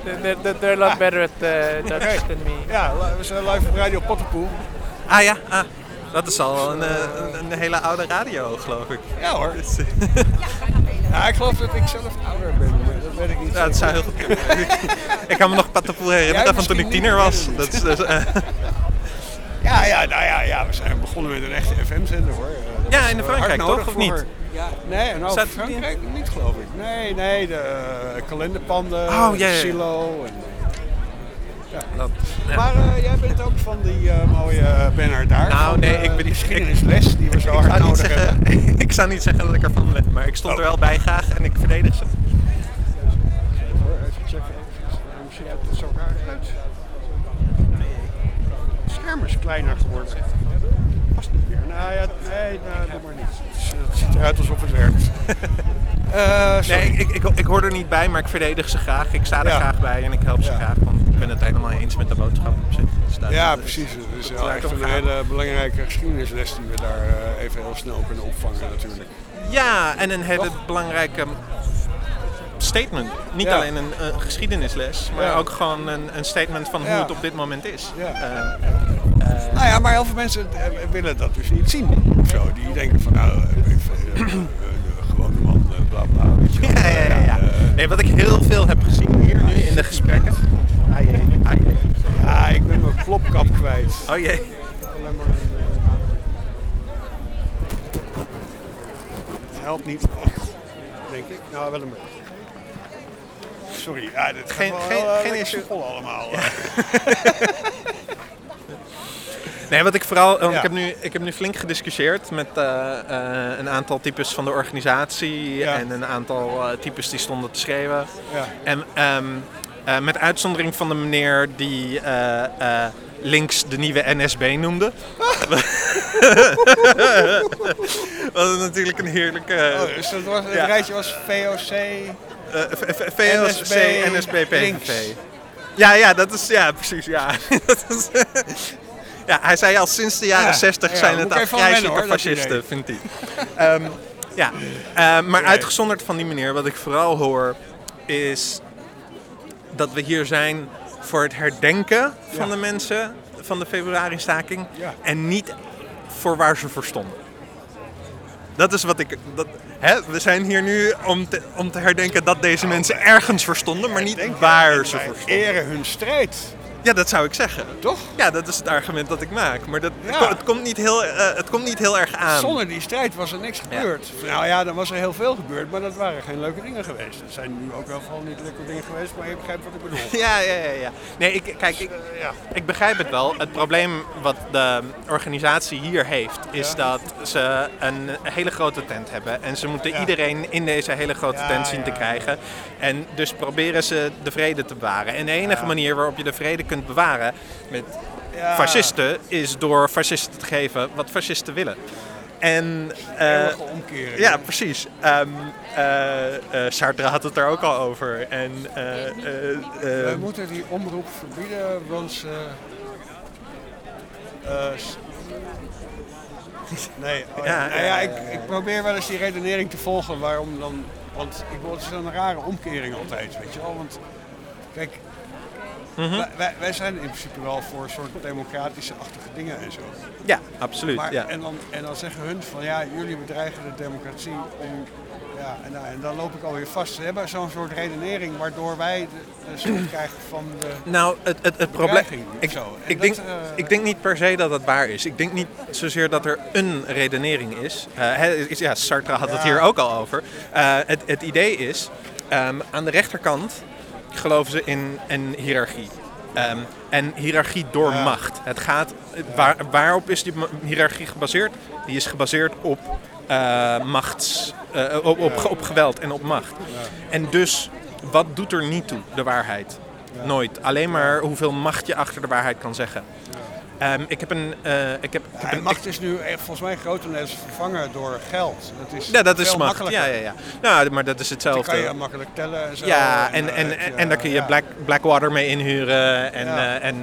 They're a lot better at Dutch than me. Ja, we zijn live op Radio Pottenpoel. Dat is al een hele oude radio, geloof ik. Ja hoor. Ja, ik geloof dat ik zelf ouder ben, maar dat weet ik niet. Ja, dat zou heel goed kunnen. Ik kan me nog Pottenpoel herinneren van toen ik tiener was. Dat is dus, we zijn begonnen met een echte FM-zender hoor. Ja, in Frankrijk toch, of niet? Ja, nee, Frankrijk niet geloof ik. Nee, de kalenderpanden, Silo. Maar jij bent ook van die mooie Bernard daar. Nou, nee, ik ben die geschiedenisles die we zo hard nodig hebben. Ik zou niet zeggen dat ik ervan ben, maar ik stond er wel bij graag en ik verdedig ze. Even checken. Waarom ziet het er zo raar uit? Het scherm is kleiner geworden. Past niet meer. Nou ja, nee, doe maar niet. Het ziet eruit alsof het werkt. Nee, ik hoor er niet bij, maar ik verdedig ze graag. Ik sta er graag bij en ik help ze graag, want ik ben het helemaal eens met de boodschap op zich. Dus precies. Het is wel echt een hele belangrijke geschiedenisles die we daar even heel snel kunnen opvangen natuurlijk. Ja, en een hele belangrijke statement. Niet alleen een geschiedenisles, maar ook gewoon een statement van hoe het op dit moment is. Maar heel veel mensen willen dat dus niet zien. Of zo. Die denken van gewone man, bla bla. Ja. Nee, wat ik heel veel heb gezien hier nu in de gesprekken. Ja, ik ben mijn klopkap kwijt. Oh jee. Het helpt niet echt, denk ik. Nou, wel een beetje. Sorry, dit geen issue allemaal. Ja. Nee, wat ik vooral... Want ik heb nu flink gediscussieerd met een aantal types van de organisatie en een aantal types die stonden te schreeuwen. Ja. En met uitzondering van de meneer die links de nieuwe NSB noemde. Wat natuurlijk een heerlijke... Dus het rijtje was VOC... VOC, NSB, PVV. Ja, dat is... Ja, precies, ja. Dat is, ja, hij zei al sinds de jaren 60 zijn het afgrijzelijke fascisten, vindt hij. Maar uitgezonderd van die meneer, wat ik vooral hoor, is dat we hier zijn voor het herdenken van de mensen van de februari-staking en niet voor waar ze voor stonden. Dat is wat ik... we zijn hier nu om te herdenken dat deze mensen ergens voor stonden, maar niet waar ze voor stonden. Eren hun strijd. Ja, dat zou ik zeggen. Toch? Ja, dat is het argument dat ik maak. Maar het komt niet heel erg aan. Zonder die strijd was er niks gebeurd. Ja. Nou ja, dan was er heel veel gebeurd, maar dat waren geen leuke dingen geweest. Er zijn nu ook wel van niet leuke dingen geweest, maar je begrijpt wat ik bedoel. Ja. Nee, ik begrijp het wel. Het probleem wat de organisatie hier heeft, is dat ze een hele grote tent hebben. En ze moeten iedereen in deze hele grote tent zien te krijgen. En dus proberen ze de vrede te bewaren. En de enige manier waarop je de vrede kunt bewaren met fascisten is door fascisten te geven wat fascisten willen. En eeuwige omkering. Ja, precies. Sartre had het daar ook al over. En we moeten die omroep verbieden, want ik probeer wel eens die redenering te volgen waarom dan. Want het is een rare omkering altijd, weet je wel. Want kijk, wij zijn in principe wel voor een soort democratische-achtige dingen en zo. Ja, absoluut. Maar, ja. En dan zeggen hun van jullie bedreigen de democratie om... Ja, en dan loop ik alweer vast. Ze hebben zo'n soort redenering waardoor wij de schuld krijgen van de... Nou, het probleem... Ik denk niet per se dat het waar is. Ik denk niet zozeer dat er een redenering is. Sartre had het hier ook al over. Het idee is, aan de rechterkant geloven ze in een hiërarchie. En hiërarchie door macht. Het gaat, waarop is die hiërarchie gebaseerd? Die is gebaseerd op op geweld en op macht. Ja. En dus, wat doet er niet toe, de waarheid? Ja. Nooit. Alleen maar hoeveel macht je achter de waarheid kan zeggen. Ja. Macht is nu volgens mij grotendeels vervangen door geld. Dat is macht. Ja. Nou, maar dat is hetzelfde. Die kan je makkelijk tellen en zo. Ja, en daar kun je Blackwater mee inhuren en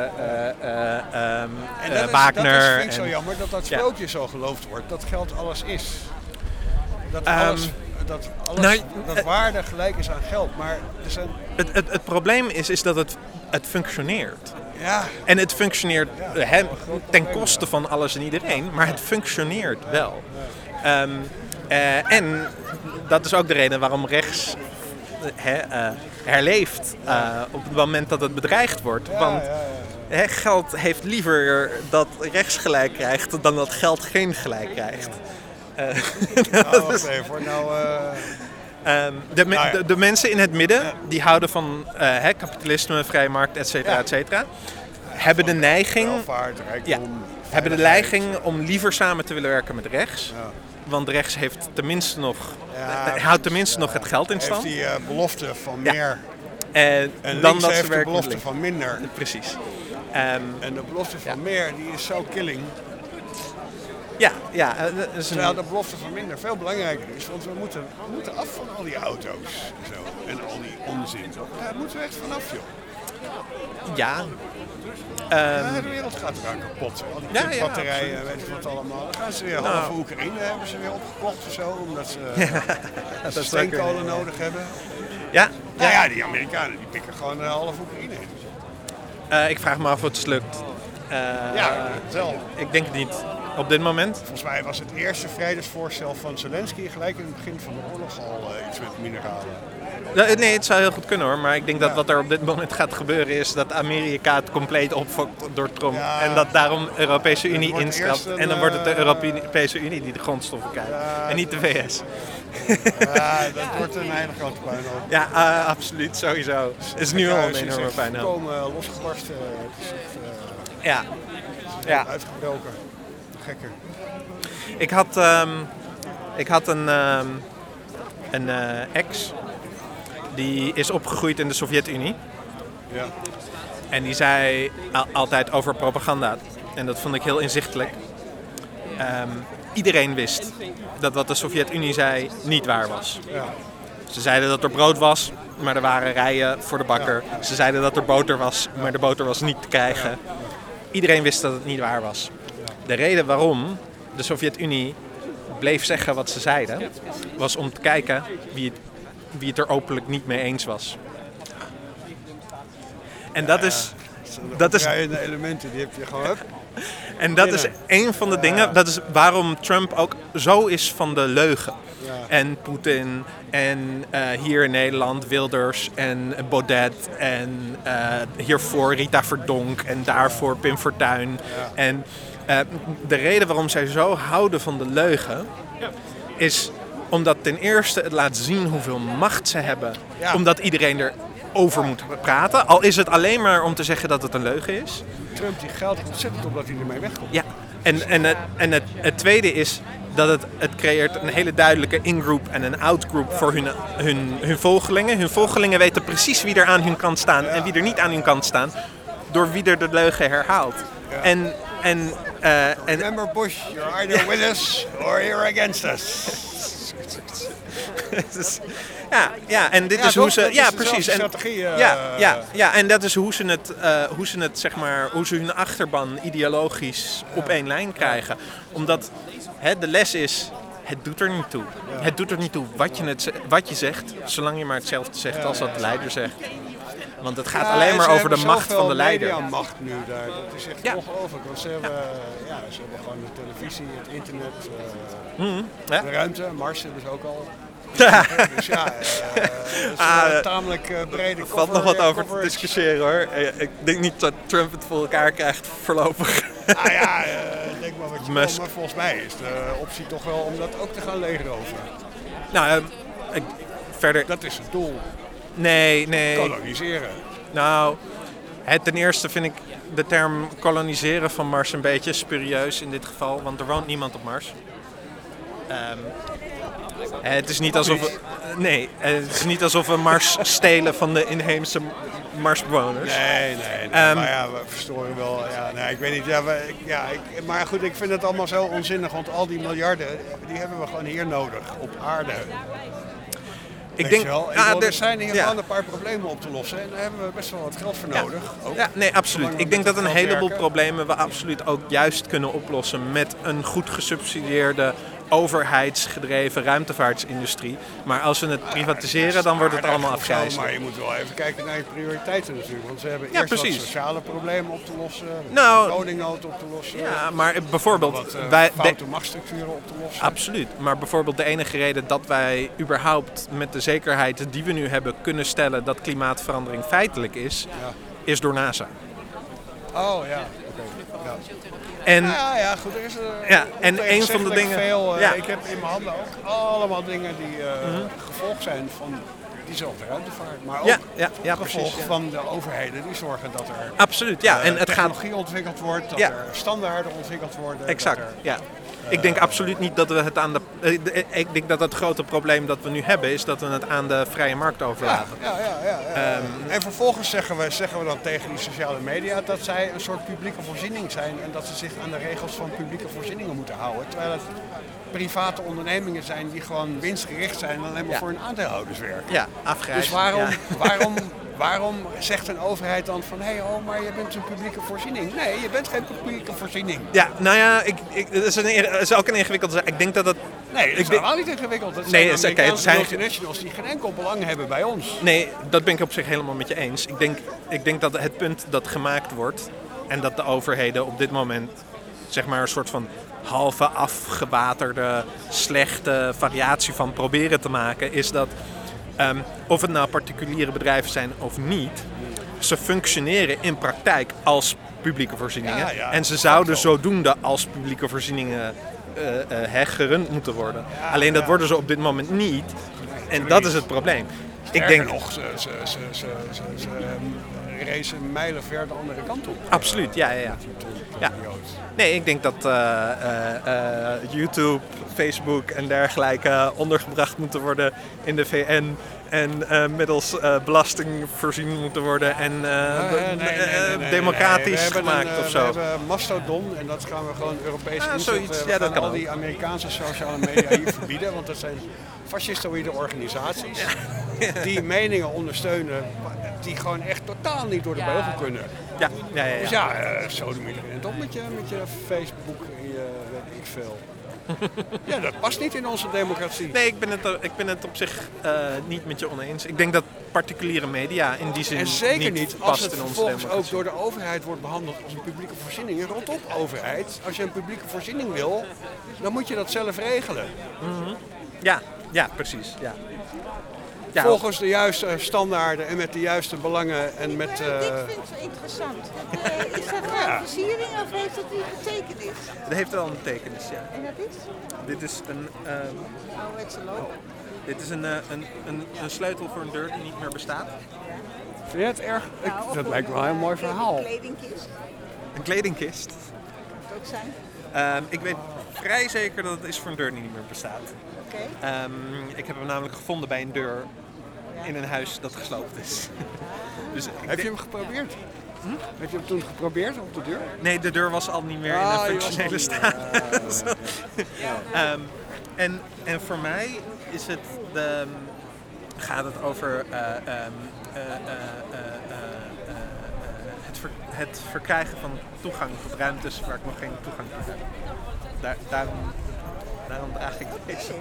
Wagner. Dat vind ik zo jammer dat sprookje zo geloofd wordt. Dat geld alles is. Dat alles dat waarde gelijk is aan geld. Maar er zijn... Het probleem is dat het functioneert. Ja. En het functioneert ten koste van alles en iedereen, maar het functioneert wel. En dat is ook de reden waarom rechts herleeft op het moment dat het bedreigd wordt. Want geld heeft liever dat rechts gelijk krijgt dan dat geld geen gelijk krijgt. Wacht even hoor. De mensen in het midden, die houden van kapitalisme, vrije markt, et cetera, hebben de neiging, hebben de neiging om liever samen te willen werken met rechts. Ja. Want rechts heeft tenminste nog, houdt tenminste nog het geld in stand. Heeft die belofte van meer. En dan dat heeft ze de belofte van minder. Precies. En de belofte van meer, die is zo killing. Terwijl de belofte van minder veel belangrijker is, want we moeten af van al die auto's en al die onzin. Daar moeten we echt vanaf, joh. Ja. De wereld gaat eraan kapot. Al die chipbatterijen, weet ik wat allemaal. Dan gaan ze weer halve Oekraïne hebben ze weer opgekocht of zo, omdat ze steenkolen nodig hebben. Ja. Die Amerikanen die pikken gewoon halve Oekraïne in. Ik vraag me af of het lukt. Wel. Ik denk het niet. Op dit moment? Volgens mij was het eerste vredesvoorstel van Zelensky gelijk in het begin van de oorlog al iets met mineralen. Nee, het zou heel goed kunnen hoor. Maar ik denk dat wat er op dit moment gaat gebeuren is dat Amerika het compleet opfokt door Trump. Ja. En dat daarom de Europese Unie instapt. En dan wordt het de Europese Unie die de grondstoffen krijgt. En niet de VS. Dat wordt een hele grote puinhoop. Ja, absoluut. Sowieso. Het is nu al een enorme puinhoop. Het is komen losgebarsten. Uitgebroken. Gekker. Ik had een ex die is opgegroeid in de Sovjet-Unie. Ja. En die zei altijd over propaganda. En dat vond ik heel inzichtelijk. Iedereen wist dat wat de Sovjet-Unie zei niet waar was. Ja. Ze zeiden dat er brood was, maar er waren rijen voor de bakker. Ja. Ze zeiden dat er boter was, maar de boter was niet te krijgen. Ja. Iedereen wist dat het niet waar was. De reden waarom de Sovjet-Unie bleef zeggen wat ze zeiden, was om te kijken wie het er openlijk niet mee eens was. En dat is... De elementen, die heb je gewoon... En dat is een van de dingen, dat is waarom Trump ook zo is van de leugen. Ja. En Poetin en hier in Nederland Wilders en Baudet en hiervoor Rita Verdonk en daarvoor Pim Fortuyn. Ja. En de reden waarom zij zo houden van de leugen is omdat ten eerste het laat zien hoeveel macht ze hebben. Ja. Omdat iedereen erover moet praten. Al is het alleen maar om te zeggen dat het een leugen is. Trump die geldt ontzettend op dat hij ermee wegkomt. Ja, en het tweede is dat het creëert een hele duidelijke in-group en een out-group voor hun volgelingen. Hun volgelingen weten precies wie er aan hun kant staan en wie er niet aan hun kant staan. Door wie er de leugen herhaalt. Ja. Remember Bush, you're either with us or you're against us. En dit is hoe ze... Ja, precies. En strategie. En dat is hoe ze het zeg maar, hoe ze hun achterban ideologisch op één lijn krijgen. Omdat de les is, het doet er niet toe. Ja. Het doet er niet toe wat je zegt, zolang je maar hetzelfde zegt als dat de leider zegt. Want het gaat alleen maar over de macht van de leider. Ze hebben macht nu daar. Dat is echt ongelooflijk. Want ze hebben gewoon de televisie, het internet, de ruimte, Mars hebben ze ook al. Dus dat is tamelijk brede Er valt nog wat over te discussiëren hoor. Ik denk niet dat Trump het voor elkaar krijgt voorlopig. Denk maar wat je wil, maar volgens mij is de optie toch wel om dat ook te gaan leegroveren. Nou, verder... Dat is het doel. Nee. Koloniseren. Nou, ten eerste vind ik de term koloniseren van Mars een beetje spurieus in dit geval, want er woont niemand op Mars. Het is niet alsof het is niet alsof we Mars stelen van de inheemse Marsbewoners. Nee. Maar we verstoren wel. Ik weet niet. Maar goed, ik vind het allemaal zo onzinnig, want al die miljarden, die hebben we gewoon hier nodig, op aarde. Er zijn hier gewoon een paar problemen op te lossen en daar hebben we best wel wat geld voor nodig. Ja, nee, absoluut. Ik denk dat een heleboel problemen we absoluut ook juist kunnen oplossen met een goed gesubsidieerde overheidsgedreven ruimtevaartindustrie. Maar als we het privatiseren, dan wordt het allemaal afgrijzelijk. Maar je moet wel even kijken naar je prioriteiten natuurlijk. Want ze hebben eerst wat sociale problemen op te lossen, woningnood op te lossen. Ja, maar bijvoorbeeld... Wat foute machtsstructuren op te lossen. Absoluut. Maar bijvoorbeeld de enige reden dat wij überhaupt met de zekerheid die we nu hebben kunnen stellen dat klimaatverandering feitelijk is, is door NASA. Oh ja, oké. Ja. En, goed. Er is en een van de dingen... Ik heb in mijn handen ook allemaal dingen die gevolg zijn van diezelfde ruimtevaart. Maar ook gevolg van de overheden die zorgen dat er absoluut, en het technologie ontwikkeld wordt, dat er standaarden ontwikkeld worden. Exact, Ik denk absoluut niet dat we het aan ik denk dat het grote probleem dat we nu hebben is dat we het aan de vrije markt overlaten. En vervolgens zeggen we dan tegen die sociale media dat zij een soort publieke voorziening zijn en dat ze zich aan de regels van publieke voorzieningen moeten houden. Terwijl het private ondernemingen zijn die gewoon winstgericht zijn en alleen maar voor hun aandeelhouders werken. Ja, afgrijzen. Dus waarom zegt een overheid dan van maar je bent een publieke voorziening? Nee, je bent geen publieke voorziening. Ja, nou ja, dat is ook een ingewikkelde zaak. Ik denk dat het... Nee, dat is helemaal niet ingewikkeld. Het zijn multinationals die geen enkel belang hebben bij ons. Nee, dat ben ik op zich helemaal met je eens. Ik denk dat het punt dat gemaakt wordt en dat de overheden op dit moment zeg maar een soort van halve afgewaterde, slechte variatie van proberen te maken, is dat of het nou particuliere bedrijven zijn of niet, ze functioneren in praktijk als publieke voorzieningen. En ze zouden zodoende als publieke voorzieningen gerund moeten worden. Alleen dat worden ze op dit moment niet. En dat is het probleem. Ik denk nog, ze racen mijlen ver de andere kant op. Absoluut, ja. Nee, ik denk dat YouTube, Facebook en dergelijke ondergebracht moeten worden in de VN en middels belasting voorzien moeten worden en democratisch gemaakt of zo. We hebben Mastodon en dat gaan we gewoon Europees zoiets. We gaan al die Amerikaanse sociale media hier verbieden, want dat zijn fascistoïde organisaties die meningen ondersteunen die gewoon echt totaal niet door de beugel kunnen. Dus sodomiet erin het op met je Facebook en je weet ik veel. Ja, dat past niet in onze democratie. Nee, ik ben het op zich niet met je oneens. Ik denk dat particuliere media in die zin en zeker niet als past het in onze vervolgens democratie. ook door de overheid wordt behandeld als een publieke voorziening. Rot op, overheid. Als je een publieke voorziening wil, dan moet je dat zelf regelen. Mm-hmm. Ja, precies. Ja. Volgens de juiste standaarden en met de juiste belangen en met... Dit vind ik zo interessant. Is dat een versiering of heeft dat niet betekenis? Dat heeft wel een betekenis, ja. En dat is? Dit is een... Dit is een sleutel voor een deur die niet meer bestaat. Vind je het erg? Dat lijkt me wel een mooi verhaal. Een kledingkist. Een kledingkist? Kan het ook zijn? Ik weet vrij zeker dat het is voor een deur die niet meer bestaat. Okay. Ik heb hem namelijk gevonden bij een deur in een huis dat gesloopt is. Dus heb je hem geprobeerd? Heb je hem toen geprobeerd op de deur? Nee, de deur was al niet meer in een functionele staat. En voor mij is het gaat het over het verkrijgen van toegang tot ruimtes waar ik nog geen toegang toe heb. Daarom draag ik deze.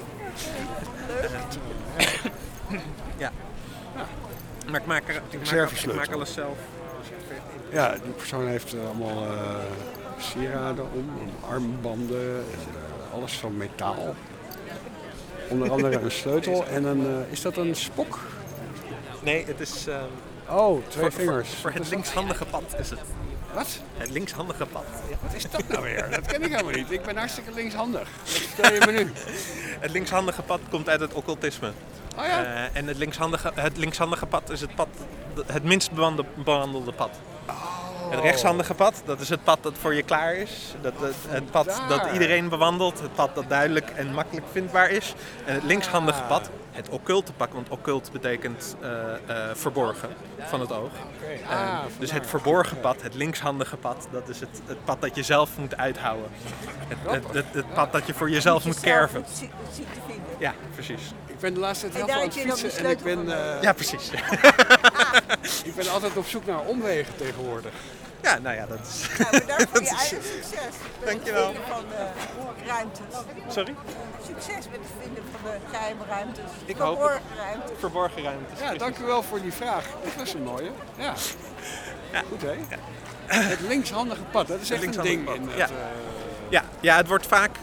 Maar ik maak alles zelf. Ja, die persoon heeft allemaal sieraden om, armbanden, alles van metaal. Onder andere een sleutel en is dat een spok? Nee, het is... twee vingers. Voor het linkshandige pad is het. Wat? Het linkshandige pad. Ja. Wat is dat nou weer? Dat ken ik helemaal niet. Ik ben hartstikke linkshandig. Wat vertel je me nu? Het linkshandige pad komt uit het occultisme. Oh ja? En het linkshandige pad is het minst behandelde pad. Het rechtshandige pad, dat is het pad dat voor je klaar is. Het pad dat iedereen bewandelt. Het pad dat duidelijk en makkelijk vindbaar is. En het linkshandige pad, het occulte pad, want occult betekent verborgen van het oog. Dus het verborgen pad, het linkshandige pad, dat is het pad dat je zelf moet uithouden. Het pad dat je voor jezelf moet kerven. Ja, precies. Ik ben de laatste tijd heel veel aan het fietsen en ik ben... Ja, precies. Ik ben altijd op zoek naar omwegen tegenwoordig. Ja, nou ja, dat is... Nou, bedankt voor je eigen succes. Met Dankjewel. het vinden van de ruimtes. Sorry? Succes met het vinden van de geheime ruimtes. Ik hoop Verborgen ruimtes. Verborgen ruimtes. Ja, dank u wel voor die vraag. Dat was een mooie. Ja. Goed, hè? Het linkshandige pad, dat is echt een linkshandige ding. pad, In ja. het, Ja, het wordt vaak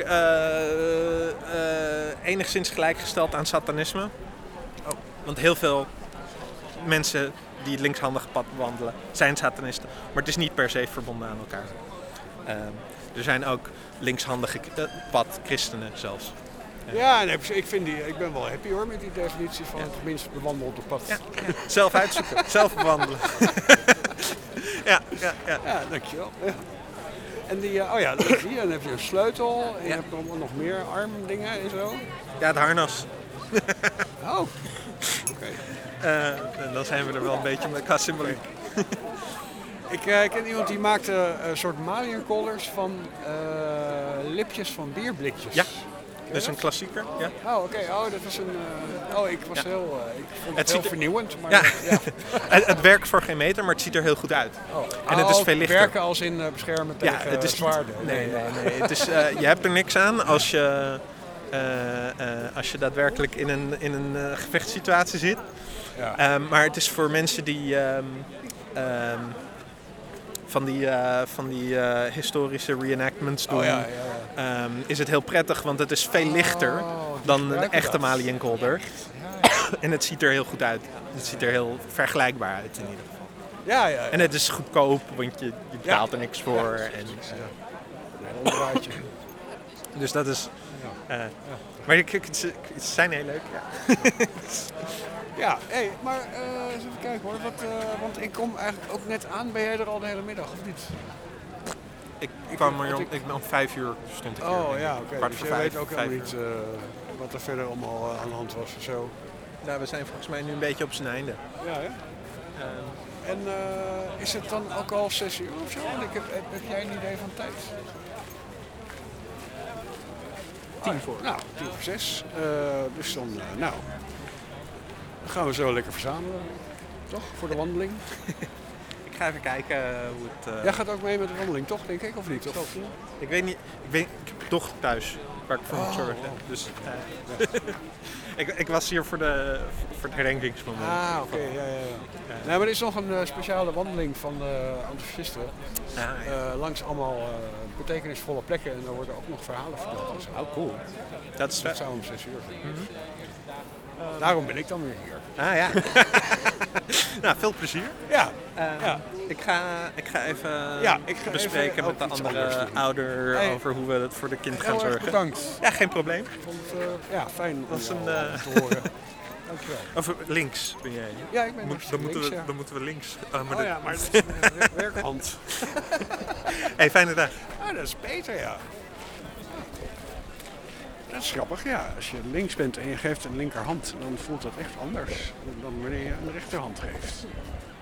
enigszins gelijkgesteld aan satanisme. Want heel veel mensen die het linkshandige pad bewandelen zijn satanisten. Maar het is niet per se verbonden aan elkaar. Er zijn ook linkshandige pad christenen zelfs. ja, nee, ik ben wel happy hoor met die definitie van het minst bewandelde pad. Ja. Zelf uitzoeken, zelf bewandelen. Ja. Ja, dankjewel. Ja. En die, dan heb je een sleutel en je hebt allemaal nog meer armdingen en zo. Ja, het harnas. Oh, oké. En dan zijn we er wel een beetje met qua symboliek. Ik ken iemand die maakte een soort Maliënkolders van lipjes van bierblikjes. Ja. Dat is een klassieker. Ja. Oh, oké. Oh, dat was een... ik was ik vond het heel ziet er- vernieuwend. Maar Ja. Het werkt voor geen meter, maar het ziet er heel goed uit. En het is veel lichter. Werken als in beschermen tegen Het is zwaarden. Nee. Het is, je hebt er niks aan als je daadwerkelijk in een gevechtssituatie zit. Ja. Maar het is voor mensen die van die historische reenactments doen, is het heel prettig, want het is veel lichter dan een gebruiken echte dat. Maliënkolder. En het ziet er heel goed uit. Het ziet er heel vergelijkbaar uit in ieder geval. Ja. En het is goedkoop, want je betaalt er niks voor. En, Een onderuitje. dus dat is... Maar ze zijn heel leuk, ja. Ja, maar eens even kijken hoor. Want ik kom eigenlijk ook net aan. Ben jij er al de hele middag of niet? Ik ben om 5 uur stond ik hier. Oh ja, oké. Kwart Dus voor jij 5, weet ook 5 helemaal uur. niet wat er verder allemaal aan de hand was of zo. Nou, we zijn volgens mij nu een beetje op zijn einde. Ja, hè? En is het dan ook al 6 uur of zo? Want heb jij een idee van tijd? 10 voor. Nou, 6. Dus dan gaan we zo lekker verzamelen. Toch? Voor de wandeling. Ik ga even kijken hoe het... Jij gaat ook mee met de wandeling, toch? Denk ik, of niet? Of? Ik weet niet. Ik heb een dochter thuis waar ik voor moet zorgen. Dus ik was hier voor het herdenkingsmoment. Ah, oké. Ja. Nee, maar er is nog een speciale wandeling van de antifascisten. Langs allemaal betekenisvolle plekken. En daar worden ook nog verhalen verteld. En zo. Oh, cool. Dat is Dat zou om 6 uur zijn. Daarom ben ik dan weer hier. Ah ja. Nou, veel plezier. Ja. Ik ga even ik ga bespreken even met de ook iets andere anders doen. ouder Hey. over hoe we het voor de kind gaan Heel erg zorgen. bedankt. Ja, geen probleem. Ik vond het fijn om Dat is jou een, te horen. Dankjewel. Of links ben jij. Ja, ik ben Dan moeten we links. maar dat is een werkhand. Hey, fijne dag. Ah, dat is beter, ja. Dat is grappig, ja. Als je links bent en je geeft een linkerhand, dan voelt dat echt anders dan wanneer je een rechterhand geeft.